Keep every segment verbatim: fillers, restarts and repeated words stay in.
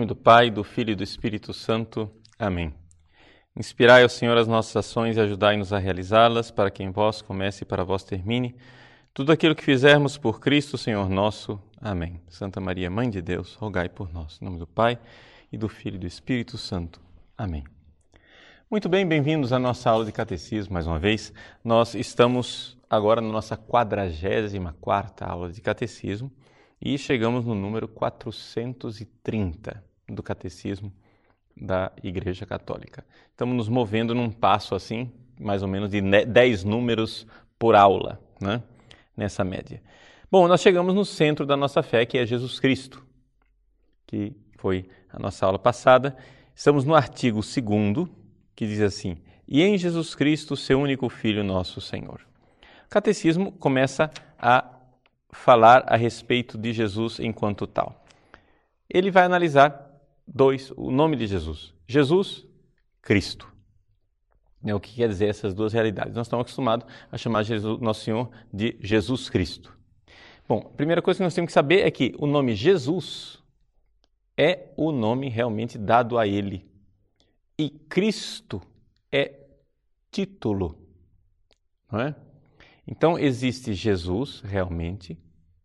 nome do Pai, do Filho e do Espírito Santo. Amém. Inspirai ao Senhor as nossas ações e ajudai-nos a realizá-las, para que em vós comece e para vós termine tudo aquilo que fizermos por Cristo, Senhor nosso. Amém. Santa Maria, Mãe de Deus, rogai por nós. Em nome do Pai, e do Filho e do Espírito Santo. Amém. Muito bem, bem-vindos à nossa aula de Catecismo, mais uma vez. Nós estamos agora na nossa quadragésima quarta aula de Catecismo e chegamos no número quatrocentos e trinta do Catecismo da Igreja Católica. Estamos nos movendo num passo assim, mais ou menos de dez números por aula, né? Nessa média. Bom, nós chegamos no centro da nossa fé, que é Jesus Cristo, que foi a nossa aula passada. Estamos no artigo segundo, que diz assim: e em Jesus Cristo, seu único Filho, nosso Senhor. O Catecismo começa a falar a respeito de Jesus enquanto tal. Ele vai analisar dois, o nome de Jesus. Jesus, Cristo. É o que quer dizer essas duas realidades. Nós estamos acostumados a chamar Jesus, Nosso Senhor de Jesus Cristo. Bom, a primeira coisa que nós temos que saber é que o nome Jesus é o nome realmente dado a Ele. E Cristo é título, não é? Então, existe Jesus, realmente,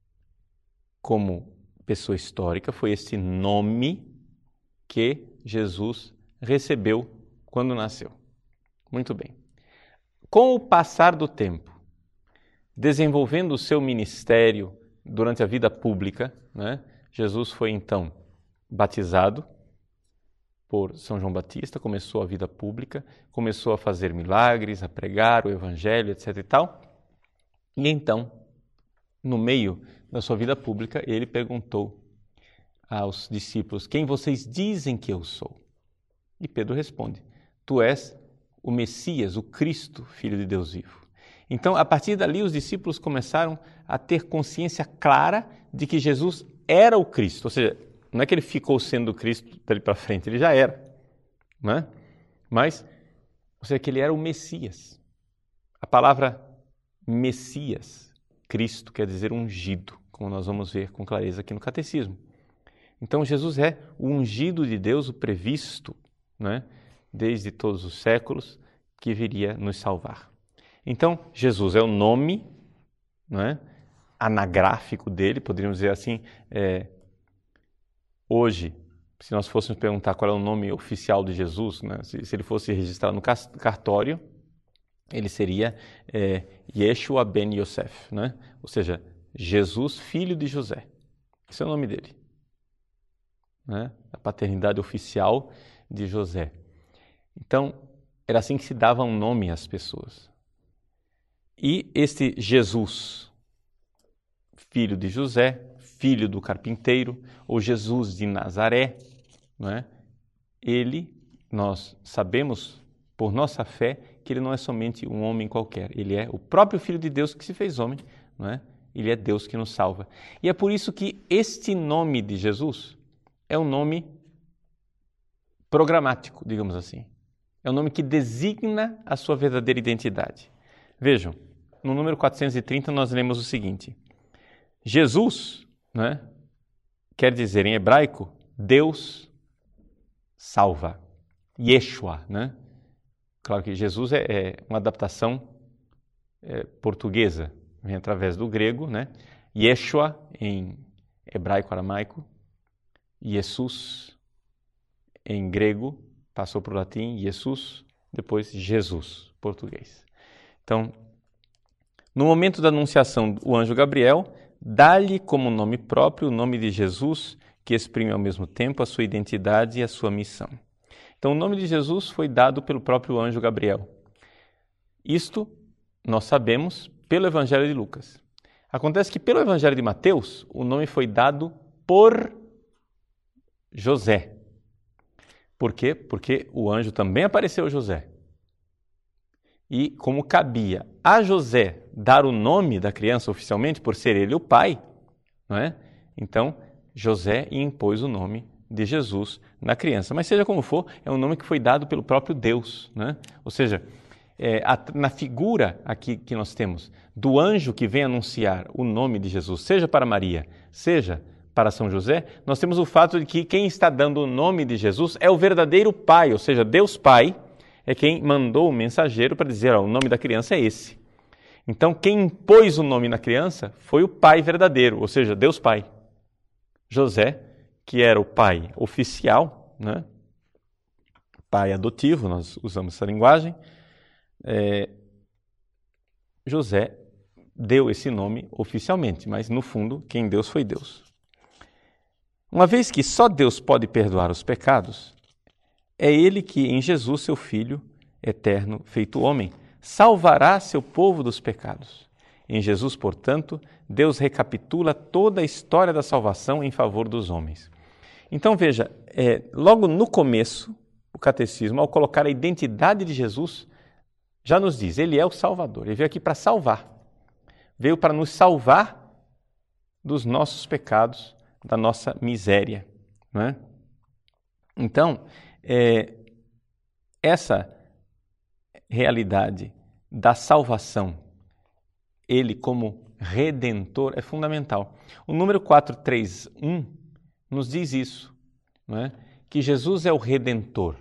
como pessoa histórica, foi esse nome que Jesus recebeu quando nasceu. Muito bem. Com o passar do tempo, desenvolvendo o seu ministério durante a vida pública, né, Jesus foi, então, batizado por São João Batista, começou a vida pública, começou a fazer milagres, a pregar o Evangelho, etc e tal. E então, no meio da sua vida pública, ele perguntou aos discípulos: quem vocês dizem que eu sou? E Pedro responde: tu és o Messias, o Cristo, Filho de Deus vivo. Então, a partir dali, os discípulos começaram a ter consciência clara de que Jesus era o Cristo. Ou seja, não é que ele ficou sendo o Cristo dali para frente, ele já era, não é? Mas, ou seja, que ele era o Messias. A palavra Messias, Cristo, quer dizer ungido, como nós vamos ver com clareza aqui no Catecismo. Então, Jesus é o ungido de Deus, o previsto, né, desde todos os séculos, que viria nos salvar. Então, Jesus é o nome, né, anagráfico dele, poderíamos dizer assim. É, hoje, se nós fôssemos perguntar qual é o nome oficial de Jesus, né, se, se ele fosse registrado no cartório, ele seria é, Yeshua ben Yosef, né? Ou seja, Jesus, filho de José. Esse é o nome dele, né? A paternidade oficial de José. Então, era assim que se dava um nome às pessoas. E este Jesus, filho de José, filho do carpinteiro, ou Jesus de Nazaré, não é? Ele, nós sabemos por nossa fé que ele não é somente um homem qualquer, ele é o próprio Filho de Deus que se fez homem, não é? Ele é Deus que nos salva. E é por isso que este nome de Jesus é um nome programático, digamos assim. É um nome que designa a sua verdadeira identidade. Vejam, no número quatrocentos e trinta nós lemos o seguinte: Jesus, né, quer dizer em hebraico, Deus salva. Yeshua, né? Claro que Jesus é, é uma adaptação é, portuguesa, vem através do grego, né? Yeshua em hebraico aramaico, Jesus em grego, passou para o latim, Jesus, depois Jesus, português. Então, no momento da anunciação, o anjo Gabriel dá-lhe como nome próprio o nome de Jesus, que exprime ao mesmo tempo a sua identidade e a sua missão. Então, o nome de Jesus foi dado pelo próprio anjo Gabriel. Isto nós sabemos pelo Evangelho de Lucas. Acontece que pelo Evangelho de Mateus, o nome foi dado por José. Por quê? Porque o anjo também apareceu a José. E como cabia a José dar o nome da criança oficialmente, por ser ele o pai, não é? Então, José impôs o nome de Jesus na criança. Mas seja como for, é um nome que foi dado pelo próprio Deus, né? Ou seja, é, a, na figura aqui que nós temos do anjo que vem anunciar o nome de Jesus, seja para Maria, seja para São José, nós temos o fato de que quem está dando o nome de Jesus é o verdadeiro Pai, ou seja, Deus Pai é quem mandou o mensageiro para dizer, ó, o nome da criança é esse. Então, quem impôs o nome na criança foi o Pai verdadeiro, ou seja, Deus Pai. José, que era o pai oficial, né? Pai adotivo, nós usamos essa linguagem, é, José deu esse nome oficialmente, mas no fundo, quem Deus foi Deus. Uma vez que só Deus pode perdoar os pecados, é Ele que, em Jesus, seu Filho eterno, feito homem, salvará seu povo dos pecados. Em Jesus, portanto, Deus recapitula toda a história da salvação em favor dos homens. Então veja, é, logo no começo, o catecismo, ao colocar a identidade de Jesus, já nos diz, Ele é o Salvador, Ele veio aqui para salvar. Veio para nos salvar dos nossos pecados, da nossa miséria. Não é? Então, é, essa realidade da salvação, Ele como Redentor, é fundamental. O número quatrocentos e trinta e um nos diz isso, não é? Que Jesus é o Redentor.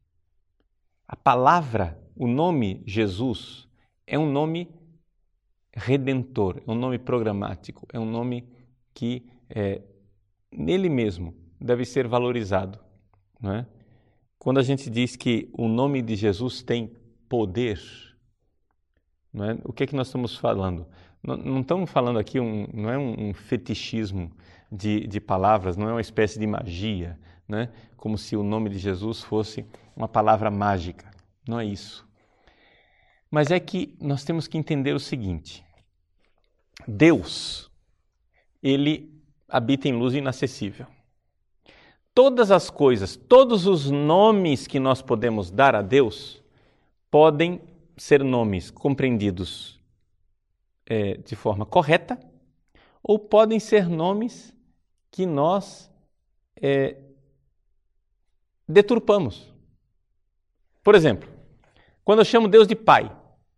A palavra, o nome Jesus, é um nome redentor, é um nome programático, é um nome que é, nele mesmo deve ser valorizado. Não é? Quando a gente diz que o nome de Jesus tem poder, não é? O que é que nós estamos falando? Não, não estamos falando aqui, um, não é um, um fetichismo de, de palavras, não é uma espécie de magia, né? Como se o nome de Jesus fosse uma palavra mágica. Não é isso. Mas é que nós temos que entender o seguinte. Deus, Ele habita em luz inacessível. Todas as coisas, todos os nomes que nós podemos dar a Deus podem ser nomes compreendidos é, de forma correta ou podem ser nomes que nós é, deturpamos. Por exemplo, quando eu chamo Deus de Pai,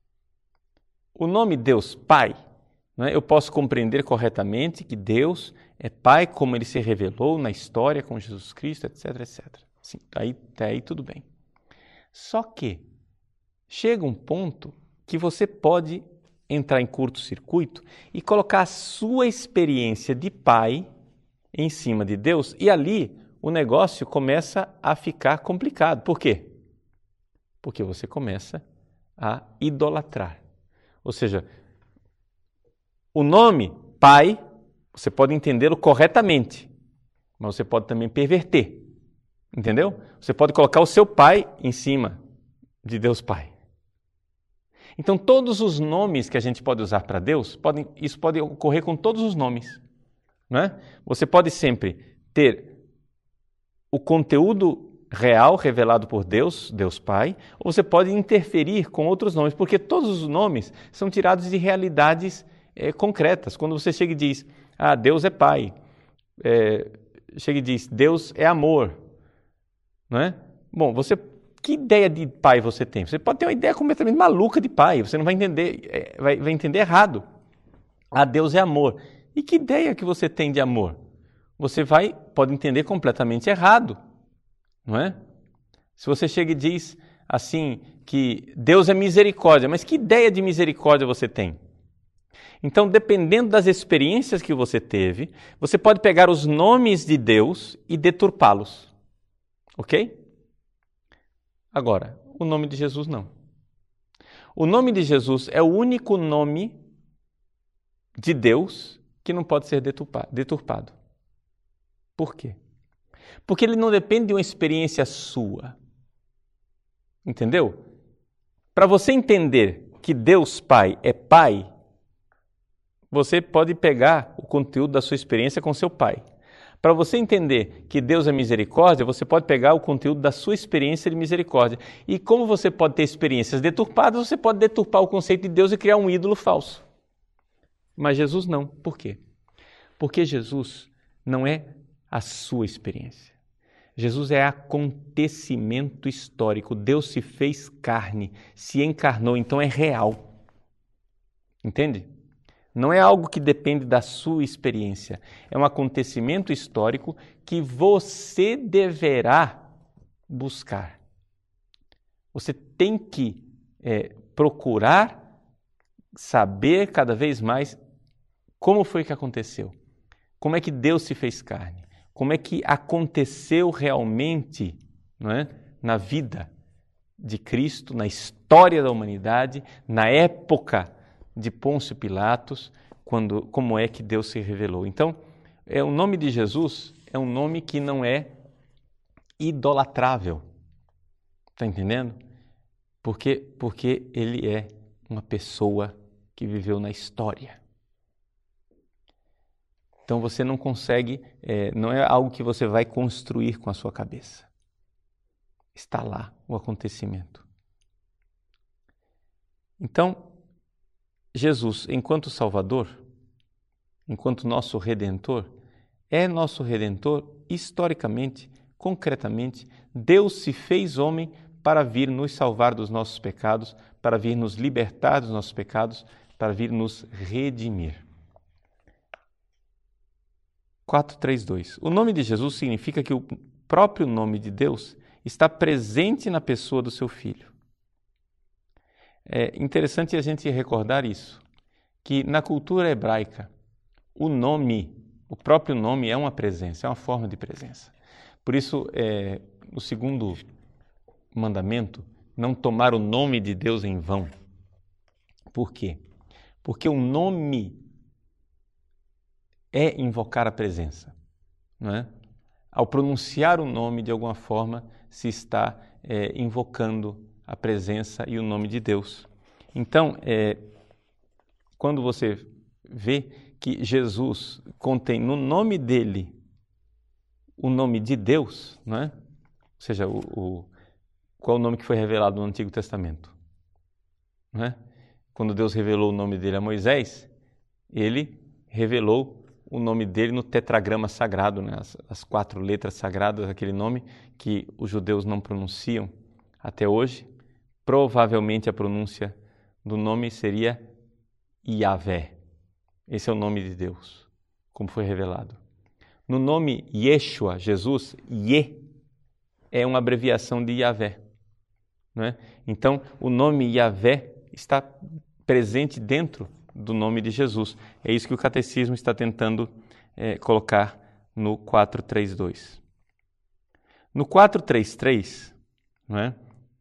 o nome Deus Pai, né, eu posso compreender corretamente que Deus é Pai como Ele se revelou na história com Jesus Cristo, etc, etcétera. Sim, aí, até aí tudo bem. Só que chega um ponto que você pode entrar em curto-circuito e colocar a sua experiência de Pai em cima de Deus e ali o negócio começa a ficar complicado. Por quê? Porque você começa a idolatrar. Ou seja, o nome Pai, você pode entendê-lo corretamente, mas você pode também perverter. Entendeu? Você pode colocar o seu Pai em cima de Deus Pai. Então, todos os nomes que a gente pode usar para Deus, podem, isso pode ocorrer com todos os nomes. Não é? Você pode sempre ter o conteúdo real revelado por Deus, Deus Pai, ou você pode interferir com outros nomes, porque todos os nomes são tirados de realidades é, concretas. Quando você chega e diz, ah, Deus é Pai, é, chega e diz, Deus é amor, não é? Bom, você, que ideia de Pai você tem? Você pode ter uma ideia completamente maluca de Pai, você não vai entender, é, vai, vai entender errado. Ah, Deus é amor. E que ideia que você tem de amor? Você vai, pode entender completamente errado. Não é? Se você chega e diz assim que Deus é misericórdia, mas que ideia de misericórdia você tem? Então, dependendo das experiências que você teve, você pode pegar os nomes de Deus e deturpá-los. Ok? Agora, o nome de Jesus não. O nome de Jesus é o único nome de Deus que não pode ser deturpado. Por quê? Porque ele não depende de uma experiência sua. Entendeu? Para você entender que Deus Pai é Pai, você pode pegar o conteúdo da sua experiência com seu pai. Para você entender que Deus é misericórdia, você pode pegar o conteúdo da sua experiência de misericórdia. E como você pode ter experiências deturpadas, você pode deturpar o conceito de Deus e criar um ídolo falso. Mas Jesus não. Por quê? Porque Jesus não é a sua experiência. Jesus é acontecimento histórico. Deus se fez carne, se encarnou, então é real. Entende? Não é algo que depende da sua experiência. É um acontecimento histórico que você deverá buscar. Você tem que é, procurar saber cada vez mais como foi que aconteceu. Como é que Deus se fez carne. Como é que aconteceu realmente, não é, na vida de Cristo, na história da humanidade, na época de Pôncio Pilatos, quando, como é que Deus se revelou. Então, é, o nome de Jesus é um nome que não é idolatrável. Está entendendo? Porque, porque ele é uma pessoa que viveu na história. Então você não consegue, é, não é algo que você vai construir com a sua cabeça. Está lá o acontecimento. Então, Jesus, enquanto Salvador, enquanto nosso Redentor, é nosso Redentor historicamente, concretamente. Deus se fez homem para vir nos salvar dos nossos pecados, para vir nos libertar dos nossos pecados, para vir nos redimir. quatro, três, dois. O nome de Jesus significa que o próprio nome de Deus está presente na pessoa do seu Filho. É interessante a gente recordar isso, que na cultura hebraica, o nome, o próprio nome é uma presença, é uma forma de presença. Por isso, é, o segundo mandamento, não tomar o nome de Deus em vão. Por quê? Porque o nome é invocar a presença, não é? Ao pronunciar o nome, de alguma forma, se está é, invocando a presença e o nome de Deus. Então, é, quando você vê que Jesus contém no nome dele o nome de Deus, não é? Ou seja, o, o, qual é o nome que foi revelado no Antigo Testamento? Não é? Quando Deus revelou o nome dele a Moisés, ele revelou o nome dele no tetragrama sagrado, né? as, as quatro letras sagradas, aquele nome que os judeus não pronunciam até hoje. Provavelmente a pronúncia do nome seria Yahvé. Esse é o nome de Deus, como foi revelado. No nome Yeshua, Jesus, Ye, é uma abreviação de Yahvé. Não é? Então, o nome Yahvé está presente dentro do nome de Jesus. É isso que o Catecismo está tentando é, colocar no quatro três dois. No quatro três três, não é?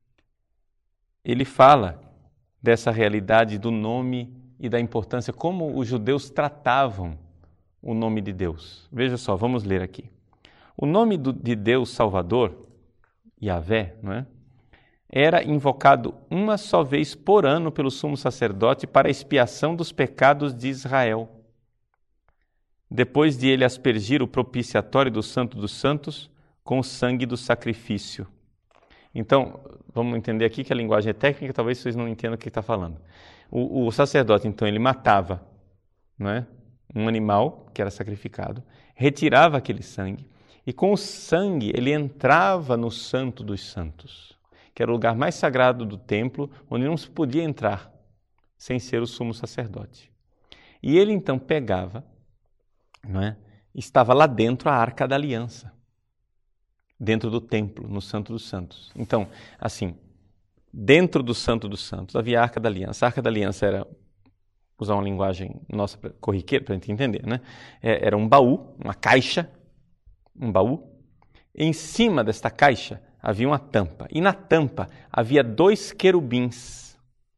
Ele fala dessa realidade do nome e da importância, como os judeus tratavam o nome de Deus. Veja só, vamos ler aqui. O nome do, de Deus Salvador, Yahvé, não é? Era invocado uma só vez por ano pelo sumo sacerdote para a expiação dos pecados de Israel. Depois de ele aspergir o propiciatório do Santo dos Santos com o sangue do sacrifício. Então, vamos entender aqui que a linguagem é técnica, talvez vocês não entendam o que está falando. O, o sacerdote, então, ele matava, não é? um animal que era sacrificado, retirava aquele sangue e com o sangue ele entrava no Santo dos Santos, que era o lugar mais sagrado do templo, onde não se podia entrar sem ser o sumo sacerdote. E ele então pegava, não é? Estava lá dentro a Arca da Aliança, dentro do templo, no Santo dos Santos. Então, assim, dentro do Santo dos Santos havia a Arca da Aliança. A Arca da Aliança era, usar uma linguagem nossa corriqueira para a gente entender, né? Era um baú, uma caixa, um baú. Em cima desta caixa havia uma tampa. E na tampa havia dois querubins,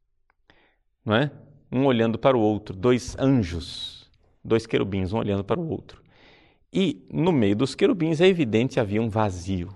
não é? Um olhando para o outro, dois anjos, dois querubins, um olhando para o outro. E no meio dos querubins, é evidente, havia um vazio.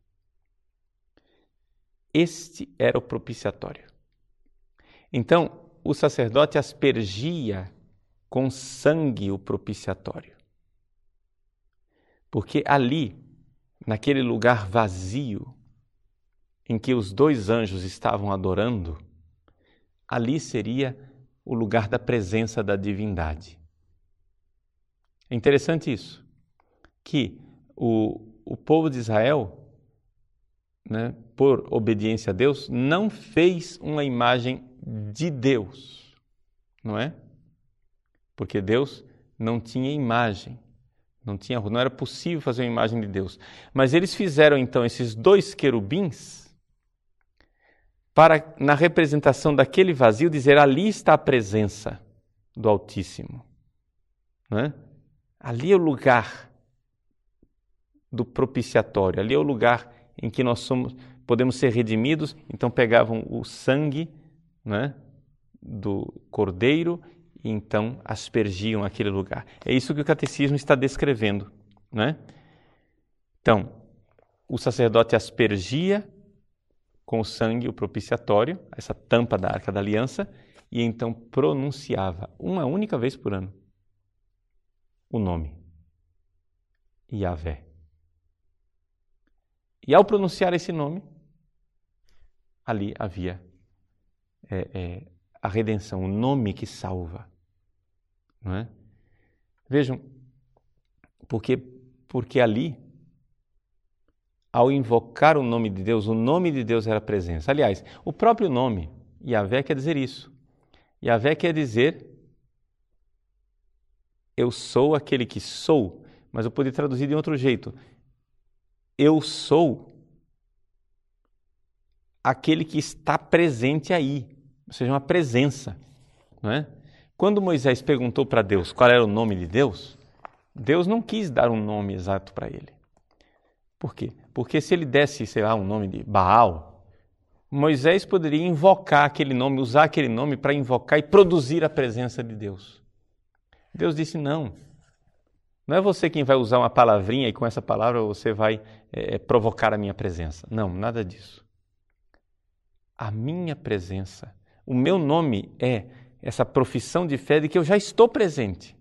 Este era o propiciatório. Então, o sacerdote aspergia com sangue o propiciatório. Porque ali, naquele lugar vazio, em que os dois anjos estavam adorando, ali seria o lugar da presença da divindade. É interessante isso, que o, o povo de Israel, né, por obediência a Deus, não fez uma imagem de Deus, não é? porque Deus não tinha imagem, não tinha, não era possível fazer uma imagem de Deus. Mas eles fizeram então esses dois querubins para, na representação daquele vazio, dizer: ali está a presença do Altíssimo. Não é? Ali é o lugar do propiciatório, ali é o lugar em que nós somos, podemos ser redimidos. Então pegavam o sangue, né, do cordeiro e então aspergiam aquele lugar. É isso que o catecismo está descrevendo, né? Então, o sacerdote aspergia com o sangue o propiciatório, essa tampa da Arca da Aliança, e então pronunciava uma única vez por ano o nome Yahvé. E ao pronunciar esse nome, ali havia é, é, a redenção, o nome que salva. Não é? Vejam, porque, porque ali, ao invocar o nome de Deus, o nome de Deus era a presença. Aliás, o próprio nome, Yahvé, quer dizer isso. Yahvé quer dizer: eu sou aquele que sou, mas eu poderia traduzir de outro jeito. Eu sou aquele que está presente aí, ou seja, uma presença, não é? Quando Moisés perguntou para Deus qual era o nome de Deus, Deus não quis dar um nome exato para ele. Por quê? Porque se ele desse, sei lá, um nome de Baal, Moisés poderia invocar aquele nome, usar aquele nome para invocar e produzir a presença de Deus. Deus disse: não. Não é você quem vai usar uma palavrinha e com essa palavra você vai é, provocar a minha presença. Não, nada disso. A minha presença, o meu nome é essa profissão de fé de que eu já estou presente.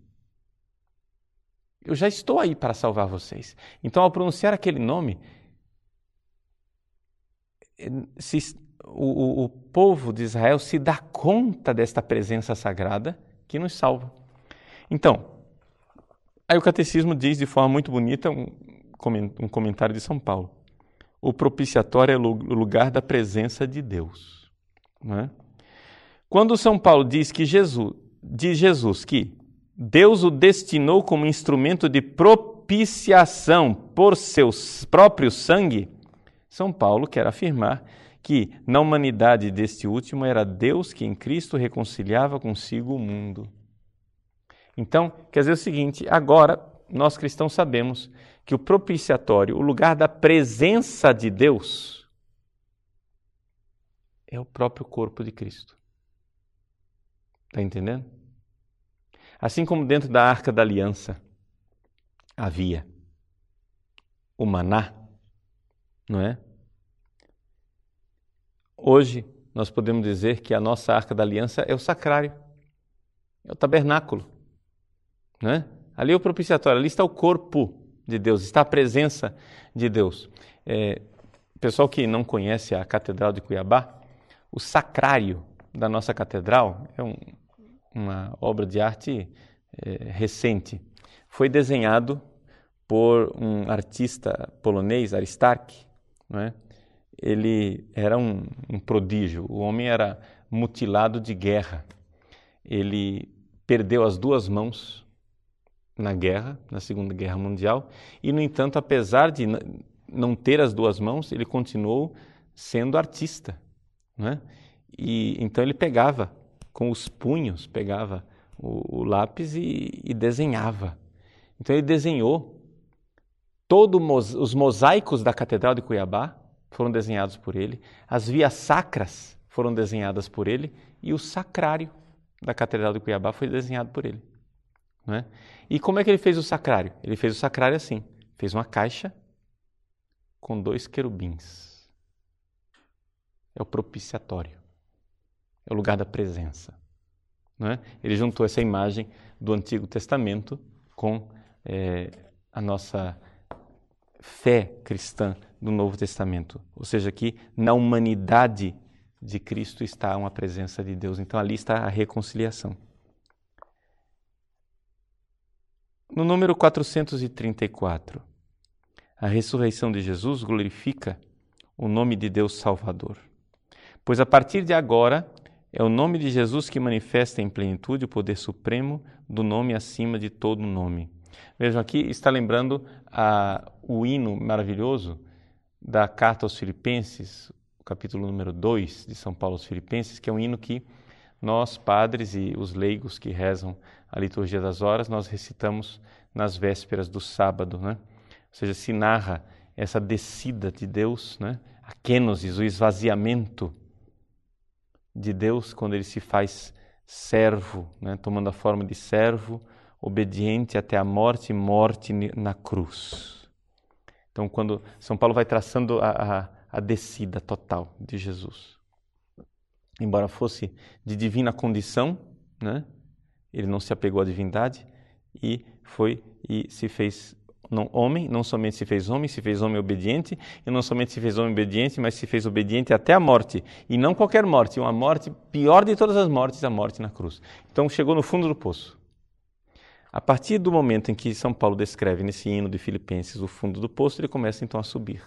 Eu já estou aí para salvar vocês. Então, ao pronunciar aquele nome, se, o, o, o povo de Israel se dá conta desta presença sagrada que nos salva. Então, aí o catecismo diz de forma muito bonita, um, um comentário de São Paulo: o propiciatório é o lugar da presença de Deus. Não é? Quando São Paulo diz que Jesus, diz Jesus que Deus o destinou como instrumento de propiciação por seu próprio sangue, São Paulo quer afirmar que na humanidade deste último era Deus que em Cristo reconciliava consigo o mundo. Então, quer dizer o seguinte: agora nós cristãos sabemos que o propiciatório, o lugar da presença de Deus, é o próprio corpo de Cristo. Está entendendo? Assim como dentro da Arca da Aliança havia o maná, não é? Hoje nós podemos dizer que a nossa Arca da Aliança é o sacrário, é o tabernáculo, não é? Ali é o propiciatório, ali está o corpo de Deus, está a presença de Deus. É, pessoal que não conhece a Catedral de Cuiabá, o sacrário da nossa catedral é um, uma obra de arte é, recente. Foi desenhado por um artista polonês, Aristark, não é? Ele era um, um prodígio, o homem era mutilado de guerra. Ele perdeu as duas mãos na guerra, na Segunda Guerra Mundial, e, no entanto, apesar de não ter as duas mãos, ele continuou sendo artista, não é? E então ele pegava com os punhos, pegava o, o lápis e, e desenhava. Então ele desenhou todos os mosaicos da Catedral de Cuiabá, foram desenhados por ele, as vias sacras foram desenhadas por ele e o sacrário da Catedral de Cuiabá foi desenhado por ele. Não é? E como é que ele fez o sacrário? Ele fez o sacrário assim, fez uma caixa com dois querubins. É o propiciatório, é o lugar da presença. Não é? Ele juntou essa imagem do Antigo Testamento com é, a nossa fé cristã do Novo Testamento. Ou seja, que na humanidade de Cristo está uma presença de Deus. Então ali está a reconciliação. No número quatrocentos e trinta e quatro, a ressurreição de Jesus glorifica o nome de Deus Salvador. Pois a partir de agora É o nome de Jesus que manifesta em plenitude o poder supremo do nome acima de todo nome. Vejam, aqui está lembrando a, o hino maravilhoso da carta aos Filipenses, o capítulo número dois de São Paulo aos Filipenses, que é um hino que nós, padres e os leigos que rezam a liturgia das horas, nós recitamos nas vésperas do sábado, né? Ou seja, se narra essa descida de Deus, né? A kenosis, o esvaziamento de Deus quando ele se faz servo, né? Tomando a forma de servo, obediente até a morte e morte na cruz. Então, quando São Paulo vai traçando a, a, a descida total de Jesus. Embora fosse de divina condição, né? Ele não se apegou à divindade e foi e se fez não, homem, não somente se fez homem, se fez homem obediente, e não somente se fez homem obediente, mas se fez obediente até a morte. E não qualquer morte, uma morte pior de todas as mortes, a morte na cruz. Então chegou no fundo do poço. A partir do momento em que São Paulo descreve nesse hino de Filipenses o fundo do poço, ele começa então a subir.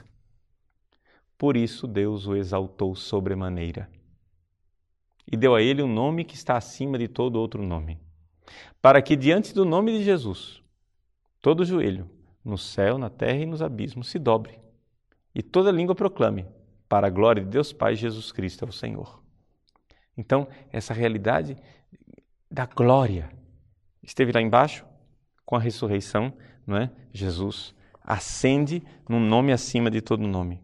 Por isso Deus o exaltou sobremaneira e deu a ele um nome que está acima de todo outro nome, para que diante do nome de Jesus todo joelho, no céu, na terra e nos abismos, se dobre, e toda língua proclame, para a glória de Deus Pai, Jesus Cristo é o Senhor. Então, essa realidade da glória esteve lá embaixo, com a ressurreição, não é? Jesus ascende num nome acima de todo nome.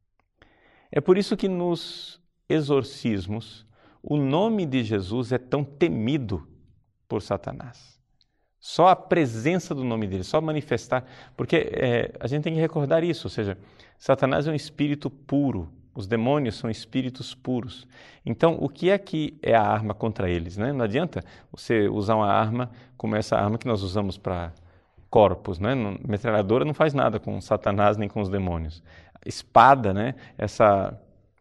É por isso que nos exorcismos, o nome de Jesus é tão temido por Satanás. Só a presença do nome dele, só manifestar, porque é, a gente tem que recordar isso, ou seja, Satanás é um espírito puro, os demônios são espíritos puros. Então, o que é que é a arma contra eles, né? Não adianta você usar uma arma como essa arma que nós usamos para corpos, né? Metralhadora não faz nada com Satanás nem com os demônios. Espada, né? Essa,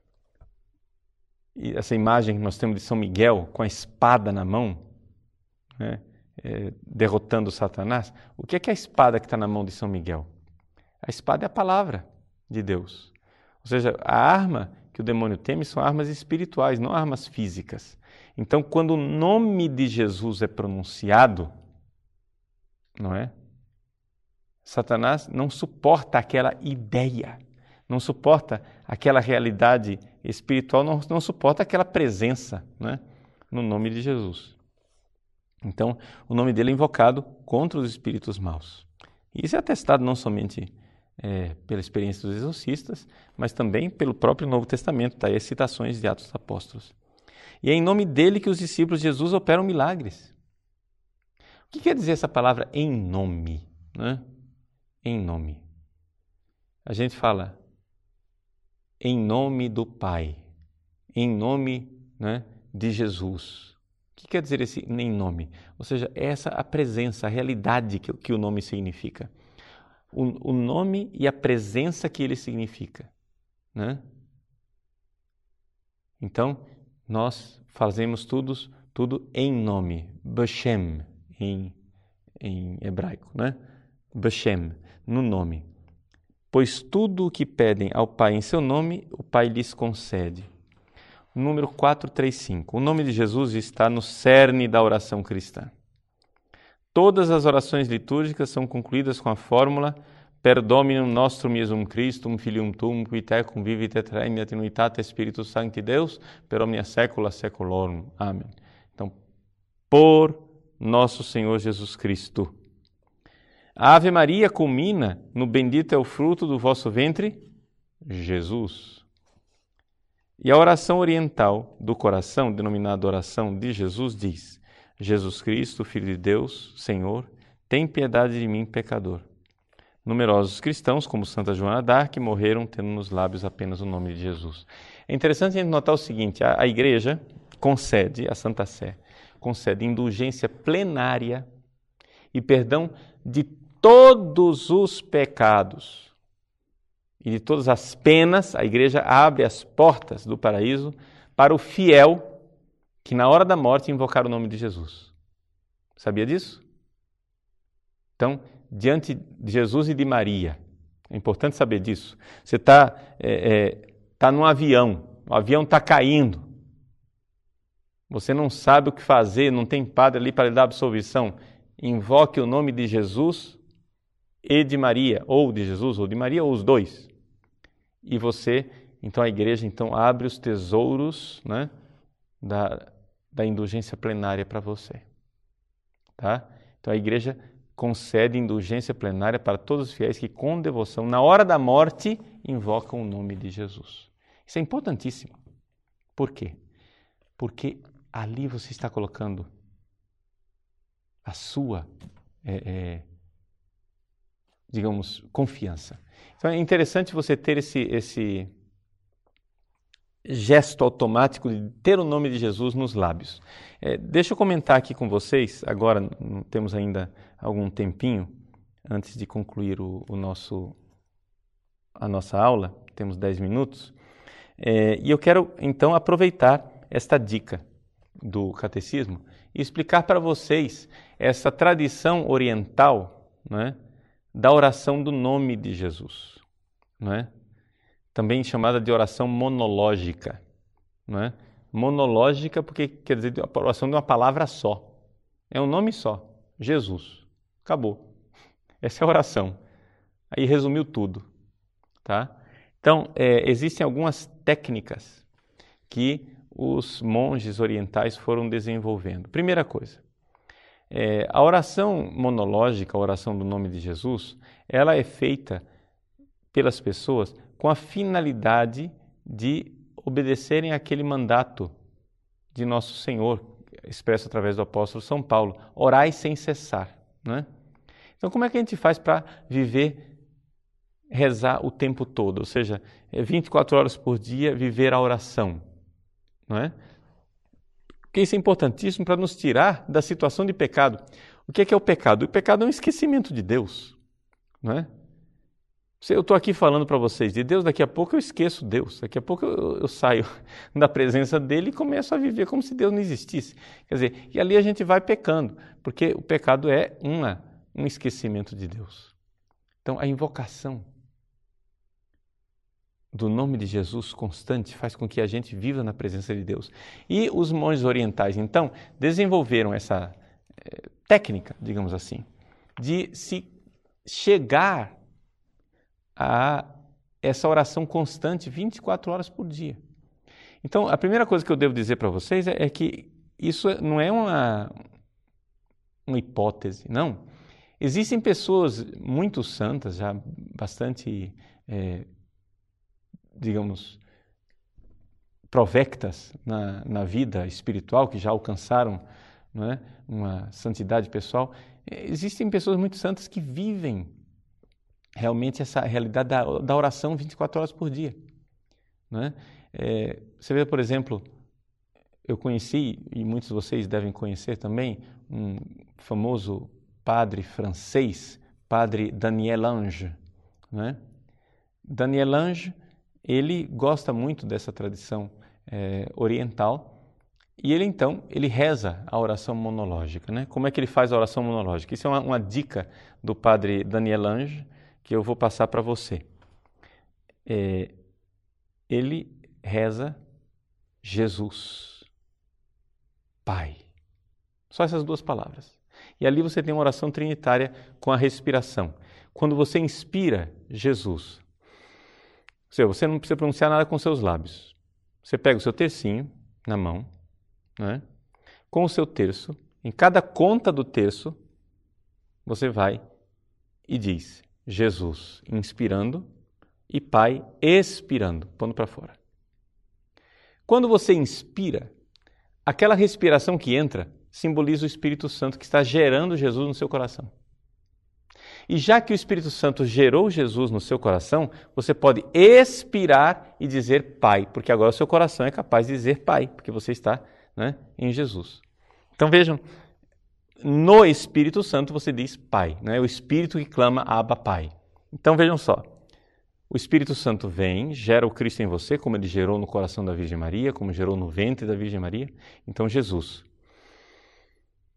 essa imagem que nós temos de São Miguel com a espada na mão, né? É, derrotando Satanás. O que é, que é a espada que está na mão de São Miguel? A espada é a palavra de Deus. Ou seja, a arma que o demônio teme são armas espirituais, não armas físicas. Então, quando o nome de Jesus é pronunciado, não é? Satanás não suporta aquela ideia, não suporta aquela realidade espiritual, não, não suporta aquela presença, né? No nome de Jesus. Então, o nome dele é invocado contra os espíritos maus. E isso é atestado não somente é, pela experiência dos exorcistas, mas também pelo próprio Novo Testamento, daí as citações de Atos dos Apóstolos. E é em nome dele que os discípulos de Jesus operam milagres. O que quer dizer essa palavra em nome, né? Em nome. A gente fala em nome do Pai, em nome, né, de Jesus. O que quer dizer esse em nome? Ou seja, essa a presença, a realidade que, que o nome significa. O, o nome e a presença que ele significa, né? Então, nós fazemos tudo, tudo em nome. Beshem, em, em hebraico, né? Beshem, no nome. Pois tudo o que pedem ao Pai em seu nome, o Pai lhes concede. Número quatrocentos e trinta e cinco. O nome de Jesus está no cerne da oração cristã. Todas as orações litúrgicas são concluídas com a fórmula Per Dominum nostrum Iesum Christum, Filium Tuum, qui tecum vivit et regnat in unitate Spiritus Sancti Deus, per omnia saecula saeculorum. Amém. Então, por nosso Senhor Jesus Cristo. A Ave Maria culmina no bendito é o fruto do vosso ventre, Jesus. E a oração oriental do coração, denominada oração de Jesus, diz: Jesus Cristo, Filho de Deus, Senhor, tem piedade de mim, pecador. Numerosos cristãos, como Santa Joana d'Arc, morreram tendo nos lábios apenas o nome de Jesus. É interessante a gente notar o seguinte: a, a Igreja concede, a Santa Sé, concede indulgência plenária e perdão de todos os pecados e de todas as penas. A Igreja abre as portas do paraíso para o fiel que na hora da morte invocar o nome de Jesus. Sabia disso? Então, diante de Jesus e de Maria, é importante saber disso. Você está é, é, tá num avião, o avião está caindo. Você não sabe o que fazer, não tem padre ali para lhe dar absolvição. Invoque o nome de Jesus e de Maria, ou de Jesus, ou de Maria, ou os dois. E você, então a igreja então abre os tesouros, né, da, da indulgência plenária para você. Tá? Então a igreja concede indulgência plenária para todos os fiéis que com devoção, na hora da morte, invocam o nome de Jesus. Isso é importantíssimo. Por quê? Porque ali você está colocando a sua, é, é, digamos, confiança. Então é interessante você ter esse, esse gesto automático de ter o nome de Jesus nos lábios. É, deixa eu comentar aqui com vocês, agora não temos ainda algum tempinho, antes de concluir o, o nosso, a nossa aula, temos dez minutos, é, e eu quero então aproveitar esta dica do catecismo e explicar para vocês essa tradição oriental, né, da oração do nome de Jesus, né? Também chamada de oração monológica, né? Monológica porque quer dizer a oração de uma palavra só, é um nome só, Jesus, acabou, essa é a oração, aí resumiu tudo, tá? Então, é, existem algumas técnicas que os monges orientais foram desenvolvendo. Primeira coisa, é, a oração monológica, a oração do nome de Jesus, ela é feita pelas pessoas com a finalidade de obedecerem àquele mandato de Nosso Senhor, expresso através do apóstolo São Paulo, orai sem cessar, né? Então, como é que a gente faz para viver, rezar o tempo todo? Ou seja, vinte e quatro horas por dia, viver a oração, não é? Porque isso é importantíssimo para nos tirar da situação de pecado. O que é, que é o pecado? O pecado é um esquecimento de Deus, não é? Eu estou aqui falando para vocês de Deus, daqui a pouco eu esqueço Deus, daqui a pouco eu, eu saio da presença dele e começo a viver como se Deus não existisse. Quer dizer, e ali a gente vai pecando, porque o pecado é uma, um esquecimento de Deus. Então, a invocação do nome de Jesus constante faz com que a gente viva na presença de Deus. E os monges orientais, então, desenvolveram essa eh, técnica, digamos assim, de se chegar a essa oração constante vinte e quatro horas por dia. Então, a primeira coisa que eu devo dizer para vocês é, é que isso não é uma, uma hipótese, não. Existem pessoas muito santas, já bastante, é, digamos, provectas na, na vida espiritual, que já alcançaram, não é, uma santidade pessoal. Existem pessoas muito santas que vivem realmente essa realidade da, da oração vinte e quatro horas por dia, né? É, você vê, por exemplo, eu conheci, e muitos de vocês devem conhecer também, um famoso padre francês, padre Daniel Lange, né? Daniel Lange, ele gosta muito dessa tradição é, oriental, e ele então, ele reza a oração monológica, né? Como é que ele faz a oração monológica? Isso é uma, uma dica do padre Daniel Lange, que eu vou passar para você. É, ele reza Jesus, Pai. Só essas duas palavras. E ali você tem uma oração trinitária com a respiração. Quando você inspira Jesus, ou seja, você não precisa pronunciar nada com seus lábios. Você pega o seu tercinho na mão, né? Com o seu terço, em cada conta do terço, você vai e diz Jesus inspirando e Pai expirando, pondo para fora. Quando você inspira, aquela respiração que entra simboliza o Espírito Santo que está gerando Jesus no seu coração. E já que o Espírito Santo gerou Jesus no seu coração, você pode expirar e dizer Pai, porque agora o seu coração é capaz de dizer Pai, porque você está, né, em Jesus. Então vejam, no Espírito Santo você diz Pai, né? O Espírito que clama Abba Pai. Então vejam só, o Espírito Santo vem, gera o Cristo em você, como ele gerou no coração da Virgem Maria, como gerou no ventre da Virgem Maria. Então Jesus.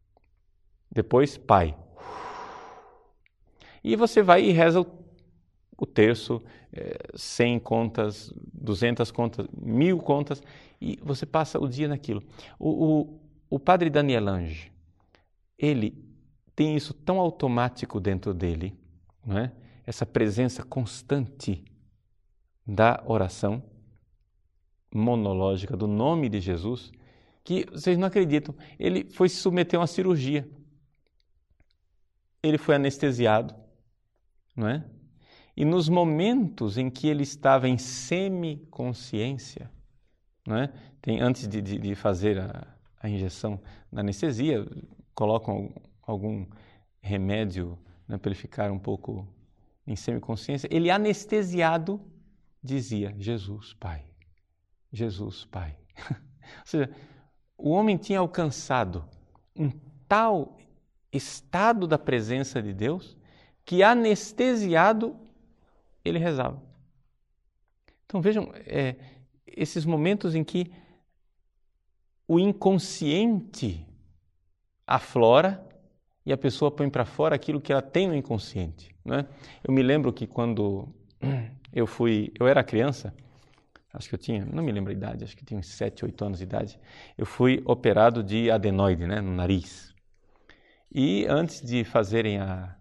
Depois Pai. E você vai e reza o terço, cem contas, duzentas contas, mil contas, e você passa o dia naquilo. O, o, o padre Daniel Lange, ele tem isso tão automático dentro dele, não é? Essa presença constante da oração monológica do nome de Jesus, que vocês não acreditam, ele foi se submeter a uma cirurgia. Ele foi anestesiado, não é? E nos momentos em que ele estava em semiconsciência, não é? Tem, antes de, de, de fazer a, a injeção da anestesia, colocam algum remédio, né, para ele ficar um pouco em semiconsciência. Ele anestesiado dizia, Jesus, Pai, Jesus, Pai. Ou seja, o homem tinha alcançado um tal estado da presença de Deus que anestesiado ele rezava. Então vejam, é, esses momentos em que o inconsciente aflora e a pessoa põe para fora aquilo que ela tem no inconsciente, né? Eu me lembro que quando eu fui, eu era criança, acho que eu tinha, não me lembro a idade, acho que tinha uns sete, oito anos de idade, eu fui operado de adenoide, né, no nariz. E antes de fazerem a,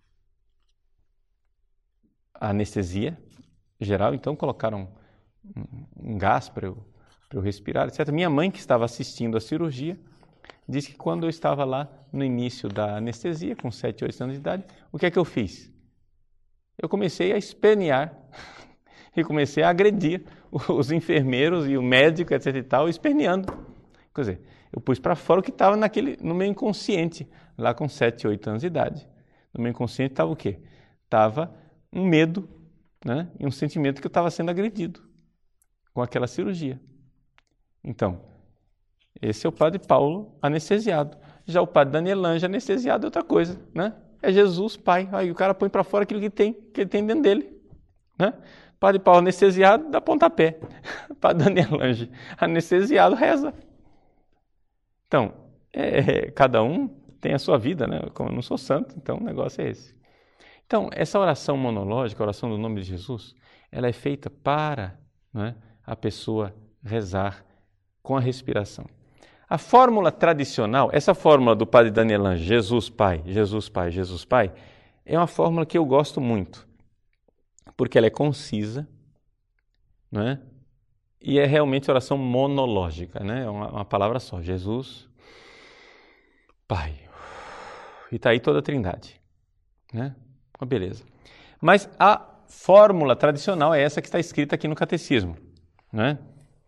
a anestesia geral, então colocaram um, um gás para eu, para eu respirar, etcétera. Minha mãe, que estava assistindo a cirurgia, disse que quando eu estava lá no início da anestesia, com sete, oito anos de idade, o que é que eu fiz? Eu comecei a espernear e comecei a agredir os enfermeiros e o médico, etc e tal, esperneando. Quer dizer, eu pus para fora o que estava naquele, no meu inconsciente, lá com sete, oito anos de idade. No meu inconsciente estava o quê? Estava um medo, né? E um sentimento que eu estava sendo agredido com aquela cirurgia. Então, esse é o padre Paulo anestesiado. Já o padre Daniel Lange anestesiado é outra coisa, né? É Jesus, Pai. Aí o cara põe para fora aquilo que tem, que ele tem dentro dele, né? Padre Paulo anestesiado dá pontapé. Padre Daniel Lange anestesiado reza. Então, é, cada um tem a sua vida, né? Como eu não sou santo, então o negócio é esse. Então, essa oração monológica, a oração do nome de Jesus, ela é feita para, né, a pessoa rezar com a respiração. A fórmula tradicional, essa fórmula do padre Daniel Lange, Jesus Pai, Jesus Pai, Jesus Pai, é uma fórmula que eu gosto muito, porque ela é concisa, não é? E é realmente oração monológica, né? É uma, uma palavra só, Jesus Pai. E está aí toda a trindade, né? Uma beleza. Mas a fórmula tradicional é essa que está escrita aqui no catecismo, né?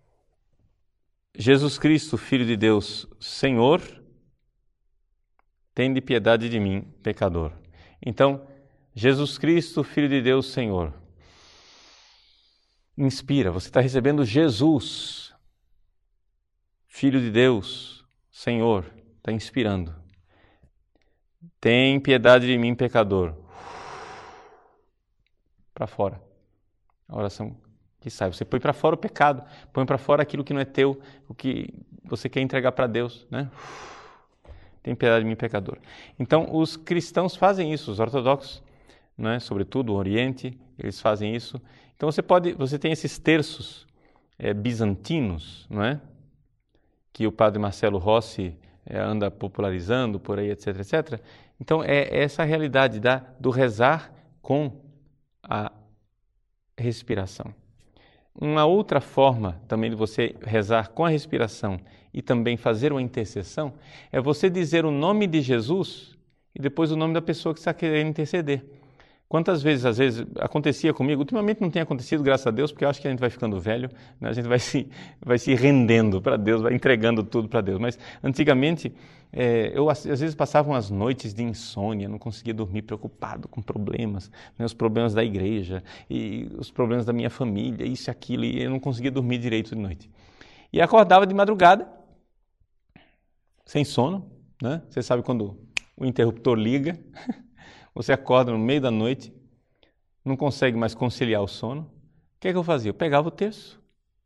Jesus Cristo, Filho de Deus, Senhor, tende piedade de mim, pecador. Então, Jesus Cristo, Filho de Deus, Senhor. Inspira, você está recebendo Jesus, Filho de Deus, Senhor, está inspirando. Tem piedade de mim, pecador. Para fora. A oração que sai. Você põe para fora o pecado, põe para fora aquilo que não é teu, o que você quer entregar para Deus, né? Tem piedade de mim, pecador. Então, os cristãos fazem isso, os ortodoxos, né? Sobretudo o Oriente, eles fazem isso. Então, você pode, você tem esses terços é, bizantinos, não é? Que o padre Marcelo Rossi é, anda popularizando por aí, etc, etcétera. Então, é essa a realidade da, do rezar com a respiração. Uma outra forma também de você rezar com a respiração e também fazer uma intercessão é você dizer o nome de Jesus e depois o nome da pessoa que está querendo interceder. Quantas vezes, às vezes, acontecia comigo, ultimamente não tem acontecido, graças a Deus, porque eu acho que a gente vai ficando velho, né? A gente vai se, vai se rendendo para Deus, vai entregando tudo para Deus. Mas, antigamente, é, eu às vezes passava umas noites de insônia, não conseguia dormir, preocupado com problemas, né? Os problemas da igreja, e os problemas da minha família, isso e aquilo, e eu não conseguia dormir direito de noite. E acordava de madrugada, sem sono, né? Você sabe quando o interruptor liga... Você acorda no meio da noite, não consegue mais conciliar o sono. O que é que eu fazia? Eu pegava o terço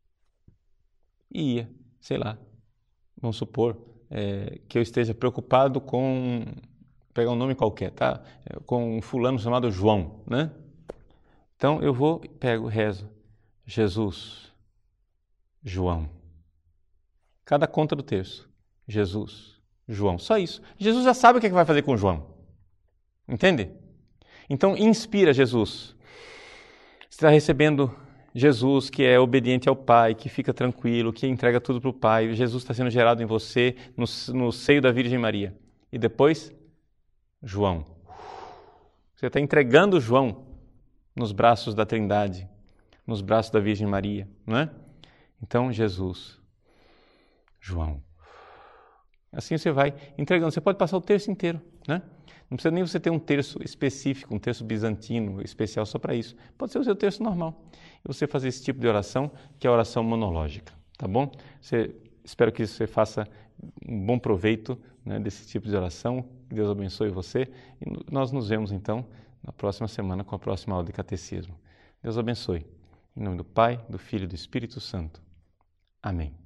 e ia, sei lá, vamos supor é, que eu esteja preocupado com, vou pegar um nome qualquer, tá? Com um fulano chamado João, né? Então eu vou, pego, rezo, Jesus, João. Cada conta do terço, Jesus, João. Só isso. Jesus já sabe o que vai fazer com João. Entende? Então inspira Jesus. Você está recebendo Jesus, que é obediente ao Pai, que fica tranquilo, que entrega tudo para o Pai. Jesus está sendo gerado em você, no, no seio da Virgem Maria. E depois, João. Você está entregando João nos braços da Trindade, nos braços da Virgem Maria, não é? Então, Jesus, João. Assim você vai entregando. Você pode passar o terço inteiro, né? Não precisa nem você ter um terço específico, um terço bizantino especial só para isso. Pode ser o seu terço normal. E você fazer esse tipo de oração, que é a oração monológica, tá bom? Você, espero que você faça um bom proveito, né, desse tipo de oração. Que Deus abençoe você. E nós nos vemos, então, na próxima semana com a próxima aula de Catecismo. Deus abençoe. Em nome do Pai, do Filho e do Espírito Santo. Amém.